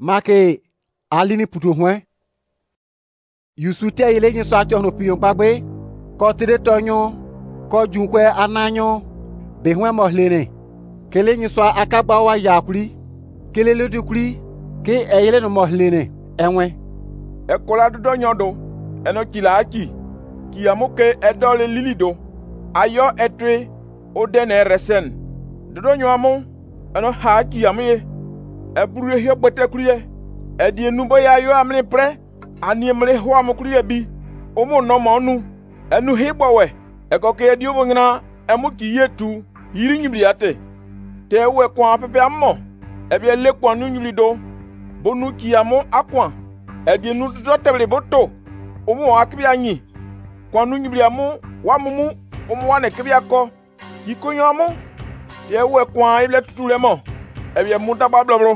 Make alini putu hwen. Yusu te ile nyi so acho no piyon pagbe. Ko tire tonyo, ko junkwe ananyo, be hwen mo hlene. Kele nyi so akagba wa yakuri. Kele lodukuri, ke eyele no mo hlene. Enwe. Ekola dodo nyodo, eno kila aki. Kiyamuke edole lilido. Ayo etwe, odene resen. Dodo nyoamu, eno ha kiyamuye. Eburu hio bote kuriye. Edi enumbo ya yo amne pre. Ani emre ho amukuriye bi. Omo no mo nu. Enu hibwawe. Ekoke edi obongina emu kiyetu yiri nyibliate. Te we kwa pepe ammo. Ebi ele kwa nu nyulido. Bonu kiyamu akwa. Edi enu dodo teble boto. Omo akbi anyi. Kwa nu nyibliamu wamumu omo wane kibi akọ. Kikonyamu. Te we kwa ible tutulemo. Ebi muta bablobro.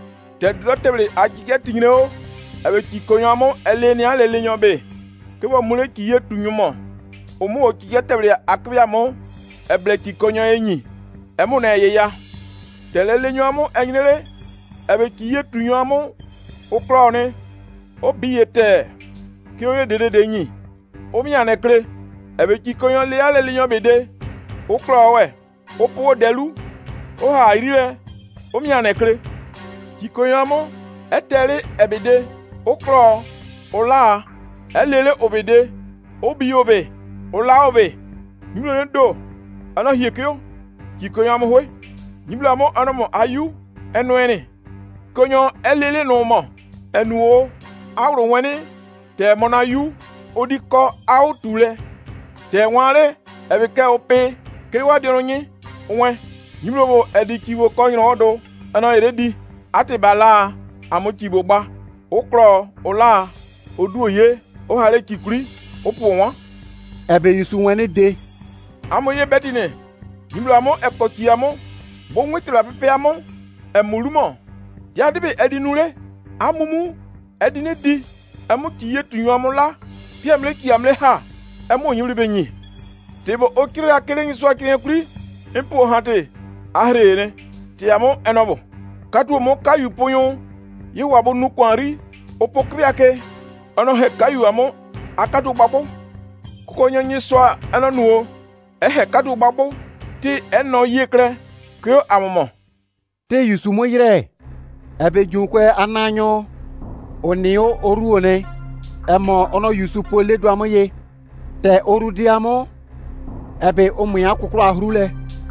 Te dodo teble akike tingneo. Ebe kikonyamu eleni alele nyobe. Kebo mule kiye tunyumo. Omu okike teble akbiamu. Eble kikonyo enyi. Emu na yeya. Telele nyamu enyele. Ebe kiye tunyamu. Oklone. Obiyete. Kiyoye dede nyi. Omi anekle. Ebe kikonyo le alele nyobe de. Oklowe. Opo delu. Oha iriwe. Omi anekle. Kikonyamu etele ebede. Oklo. Ola. Elele obede. Obi obe. Ola obe. Nimlo ndo. Ana hiekyo. Kikonyamu hwe. Nimlo mo anomo ayu. Enwene. Konyo elele no mo. Enuo. Awro wene. Te mona yu. Odiko autule. Te wale. Ebeke ope. Kewa dionye. Onwe. Nimlo bo edikiwo konyo odo. Ana eredi. Ate bala. Amokibo ba. Oklo. Ola. Oduoye. Ohale kikuri. Opo wọn. Ebe Yusu wene de. Amoye bedine. Nimlo amo ekokiyamo. Bo nwetela pepe amo. Emulumo. Jadebe edinule. Amumu. Edine di. Emu kiye tunyamu la. Piamle kiyamle ha. Emu nyuli benyi. Tebo okire akele ngiso akile kuri. Impo hante. Ahrene. Tiamo enobo. Katu mo kayu ponyo. Ye wabo nukwanri. Opo kriake. Ano he kayu amo. Akatu babo. Kukonyo nyiso eno nuo. Ehe katu babo. Ti eno yekre. Kyo amomo. Te Yusu mo yire. Ebe junkwe ananyo. Onio oruone. Emo ono Yusu po ledu amoye. Te oru diamo. Ebe omuya kukura ahrule.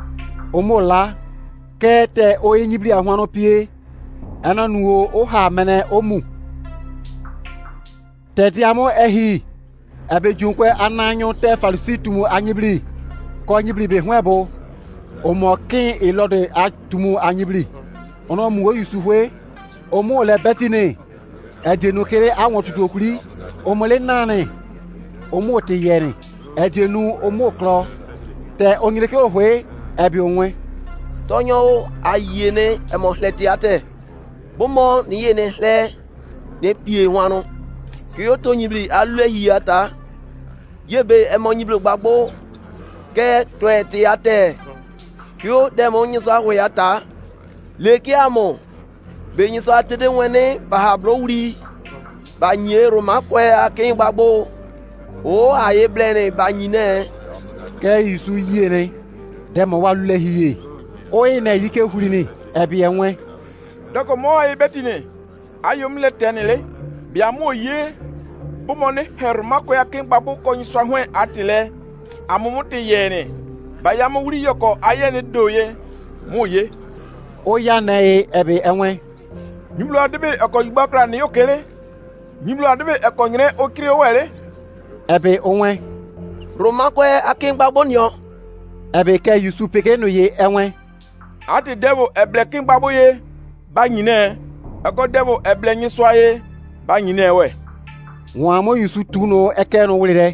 Omola. Ke te oye nyibli ahwano pie. Ena nuo oha mene omu. Te diamo ehi. Ebe junkwe ananyo te falusi tumu anyibli. Ko nyibli be hwebo. Omo kin ilode atumu anyibli. Ono muwo Yusu hwe. Omo le betine. Edenu kere awon tutu okuri. Omo le nane. Omo te yene. Edenu omo klo. Te onyireke ohwe. Ebi onwe. Tonyo ayene emo hletiate. Bomo ni yene hle. Ne pie wano. Kyo to nyibli alue hiata. Yebe emo nyibli gbagbo. Ke twe tiate. Kyo demo nyiso ahweyata. Leki amo. Be nyiso atede wene bahablo wuri. Ba nye roma kwe akin gbagbo. O aye blene ba nyine. Ke Yusu yene. Demo walule hiye. Oye na yike hulini. Ebi enwe. Doko mo aye betine. Ayom le tenele. Biamo ye. Bumone herma kwe akin gbagbo konyiso ahwe atile. Amumuti yene. Bayamo wuri yoko ayene doye. Moye. Oya na ebe enwe. Nimlo adebe eko yibakra ni okele. Nimlo adebe eko nyire okiri owele. Ebe onwe. Roma kwe akin gbagbo nyo. Ebe ke Yusu peke no ye enwe. Ati devo eble kin gbagbo ye. Ba nyine. Eko devo eble nyiswa ye. Ba nyine we. Wamo Yusu tuno eke no wulire.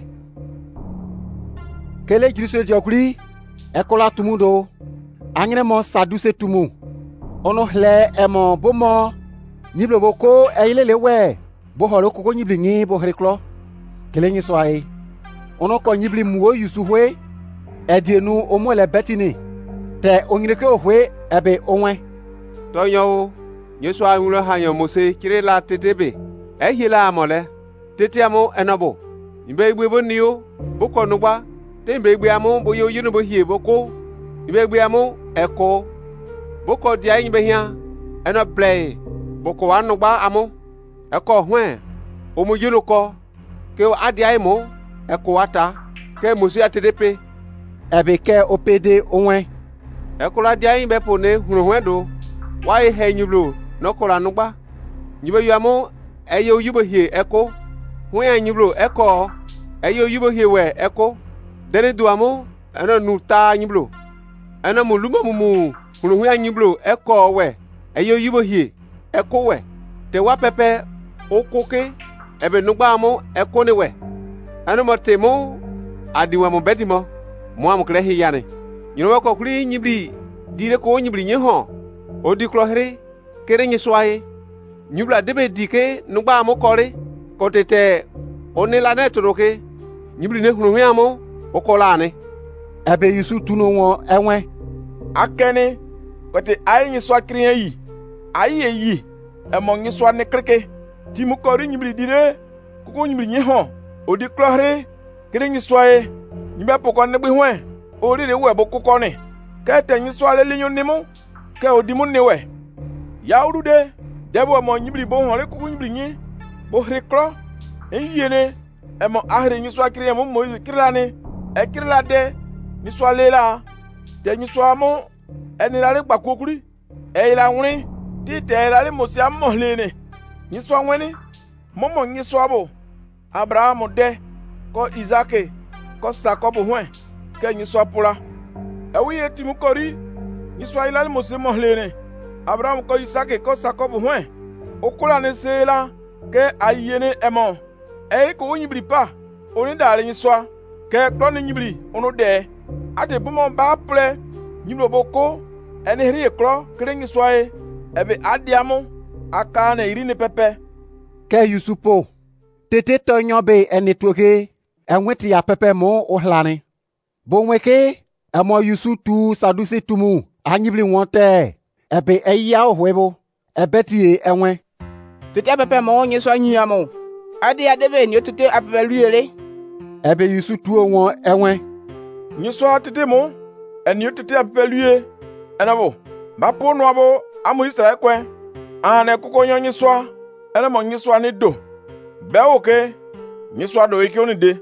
Kele jiriso diokuri. Ekola tumudo. Anyre mo saduse tumu. Ono hle emo bomo. Nyiblo boko eilele we. Bohoro koko nyibli nyi bohreklo. Kele nyiso aye. Ono ko nyibli muwo Yusu hwe. Edienu omo le betini. Te onyireke ohwe ebe onwe. Tonyo Yesua ngulo hanyo Mose kire la tetebe. Hila amole. Tete amo enabo. Imbe igbe bo niyo. Boko nugba. Tembe igbe amo bo yo yinu bo hie boko. Imbe igbe amo eko. Boko dia imbe hia. Eno play. Boko anugba amo. Eko hwen. Omo yinu ko. Ke adia imo. Eko wata. Ke Mose atedepe. Ebe ke opede onwe. Eko la dia imbe pone hwen do. Wa he nyublo. Nokola nugba. Nyibe yamo eyo yubo hie eko. Hwen nyublo eko. Eyo yubo hie we eko. Dene duamo eno nuta nyublo. Eno muluma mumu. Hwen nyublo eko we. Eyo yubo hie eko we. Te wa pepe okoke ebe nugba amo eko ne we. Eno motemo adiwa mo betimo. Mo am kle hiyane. Nyino ko kuli nyibli dire ko nyibli nyeho. Odi klohre kere nyiswaye. Nyubla debe dike nugba amo kore. Kotete onela netoroke. Nyibli ne hunu amo okolane. Ebe Yusu tuno won enwe. Akene kote ayi nyiswa kriye yi. Ayi yi emo nyiswa ne kreke. Timu kori nyibli dire kuko nyibli nyeho. Odi klohre kere nyiswaye. Nyimbe pokon ne bihwe. Ori de webo kuko ne. Kete nyiswa le linyo nimo. Ke odimu ne we. Yauru de debo mo nyibli bo hore kuko nyibli nye. Bo hreklo. Eyene emo ahre nyiswa kriye mo Moise kirane. Ekirla de nyiswa lela. Te nyiswa mo eni la le gbakokuri. Ila nwri. Ti te la le Mose amohlene. Nyiswa nweni. Momo nyiswa bo. Abraham de ko Isaac ko Jacob hwen. Ke nyiswa pula. Ewi etimu kori. Nyiswa ila le Mose mohlene. Abraham ko Isaac ko Jacob hwen. Okula ne sela ke ayene emo. Ko nyibli pa. Oni dale nyiswa. Ke klo ne nyibli ono de. Ate bumo ba ple. Nyiblo boko. Ene hri klo kre nyiswa e. Ebe adiamo aka na iri ne pepe. Ke Yusupo. Tete to nyobe ene toke. Enweti ya pepe mo ohlane. Bonweke emo Yusu tu sadusi tumu. Anyibli wonte. Ebe eya ohwebo. Ebeti enwe. Tete pepe mo nyiswa nyiyamo. Adi adebe ni otute apepe luyele. Ebe Yusu tuo won enwe. Nyiswa tete mo. Eni otute apepe luye. Enabo. Bapo no abo amu Israel kwen. Ane kuko nyo nyiswa. Ene mo nyiswa ni do. Be oke. Nyiswa do iki oni de.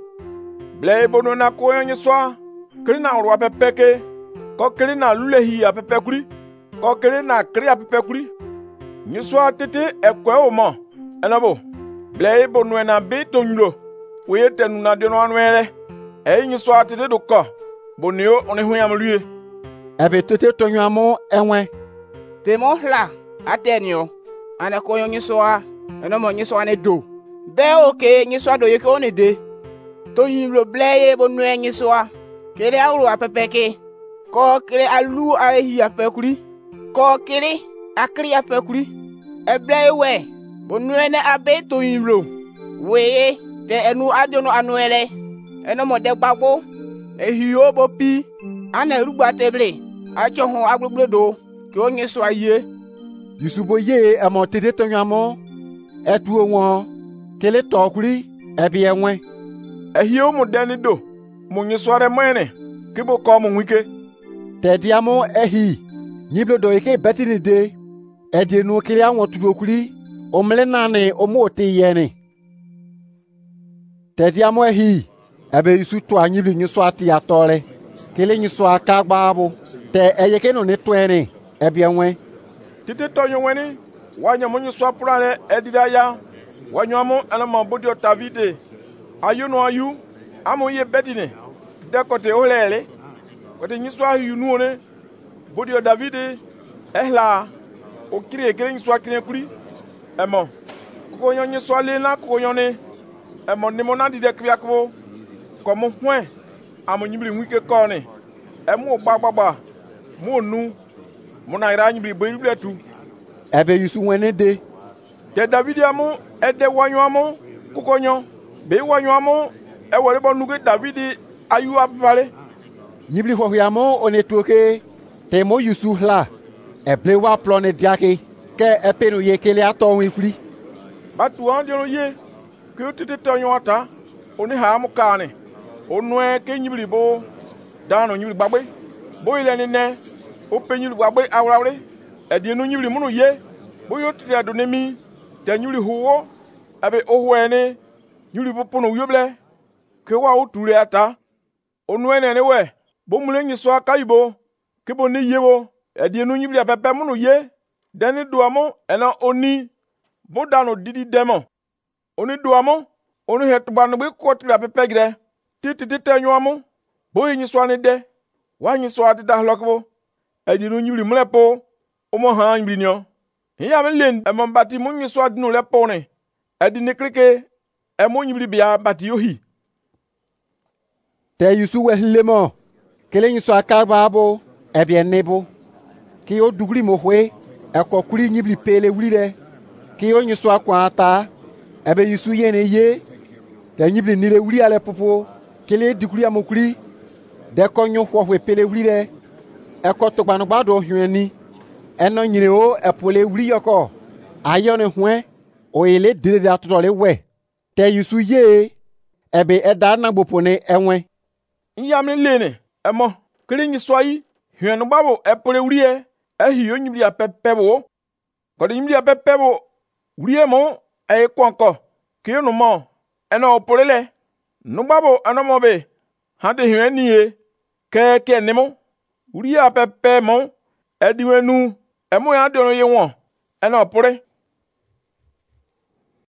Ble bono na ko nyiswa. Kiri na urwa pepeke. Ko kiri na lulehi apepe kuri. Ko kiri na kiri apepe kuri. Nyiswa tete ekwe omo. Enabo. Ble bono na be tonyo. Weye tenu na de no anwele. Nyiswa tete do ko. Bonio oni hu yam luye. Ebe tete tonyo amo enwe. Temo hla atenyo. Ane ko nyiswa. Eno mo nyiswa ne do. Be oke nyiswa do yeke oni de. To yimlo bleye bo nwe nyiswa. Kere auru apepeke. Ko kere alu ahi apekuri. Ko kere akri apekuri. Ebleye we. Bo nwe ne abe to yimlo. Weye te enu adiono anuele. Eno mo de gbagbo. Ehi obo pi. Ane rugba teble. Acho hon agbogbo do. Ke o nyiswa ye. Yusubo ye emo tete tonyo amo. Etuo won. Kele tokuri. Ebi enwe. Ehi o mo deni do. Mo nyiswa re mwene. Kibo ko mo wike. Te diamo ehi. Nyiblo do eke beti ni de. Edi nu kili anwo tudokuri. Omle nane omo oti yene. Te diamo ehi. Ebe Yusu to anyibli nyiswa ti atole. Kele nyiswa kagbabu. Te eyeke no ne twene. Ebi enwe. Tite to yonweni. Wanyo mo nyiswa purane edida ya. Wanyo amo anama bodio Davide. Ayu no ayu. Amo ye betine. De kote olele. Kote nyiswa yunu one. Bodio Davide. Ehla. O kiri ekere nyiswa kiri kuri. Emo. Kuko yon nyiswa lena kuko yone. Emo nimo nandi de kriya kubo. Komo hwen. Amo nyibli wike kone. Emo gbagba. Mo nu. Mo na ira nyibli bo nyibli tu. Ebe Yusu wene de. Te Davide amo. Ede wanyo amo. Kuko nyon. Be wanyo amo. Ewele bo nuge Davide ayu apale. Nyibli hohuyamo one toke. Te mo Yusu hla. Eble wa plone diake. ke epenu ye kele ato wi kuri batu an diono ye ke o tete tonyo ata oni ha mu kaani onu e ke nyibri bo dano nyibri gbagbe bo ile ni ne o pe nyibri gbagbe awrawre e di nu nyibri munu ye bo yo tete ado nemi te nyibri huwo abe ohu ene nyibri bo pono yoble ke wa o ture ata onu ene ne we bo mule nyiso aka ibo ke bo ne yebo e di nu nyibri apepe munu ye deni duamo ena oni bo dano didi demo oni duamo onu hetubanu gbe ko tira pepe gre titi tenyoamu bo yin so ani de wa yin so ati da lokbo edinu nyiri mlepo o mo han nyiri nyo ya me len e mo bati mo yin so adinu lepo ne edini krike e mo nyiri bia bati yohi te yusu we lemo kele yin so aka babo e bien nebo ki o dugri mo hwe e ko kuri nyibli pele wulire ki o yin so akwa ata ebe yusu yene ye te nyibli nile wuli ale popo kele dugri amokuri de ko nyu hwo hwe pele wulire e ko to gbanu gbado hwani eno nyire o e pole wuli yoko ayo ne hwe o ile dire da to le we te yusu ye ebe eda na gbopone enwe nyamne lene emo kele nyi so yi hwenu babo e pole wuli e hi nyibli apepe bo ko de nyibli apepe bo wuli mo e konko ki nu mo eno porele nu babo anomo be hade hwani e ke nemo wuli apepe mo ediwenu emo ya de no ye won eno pore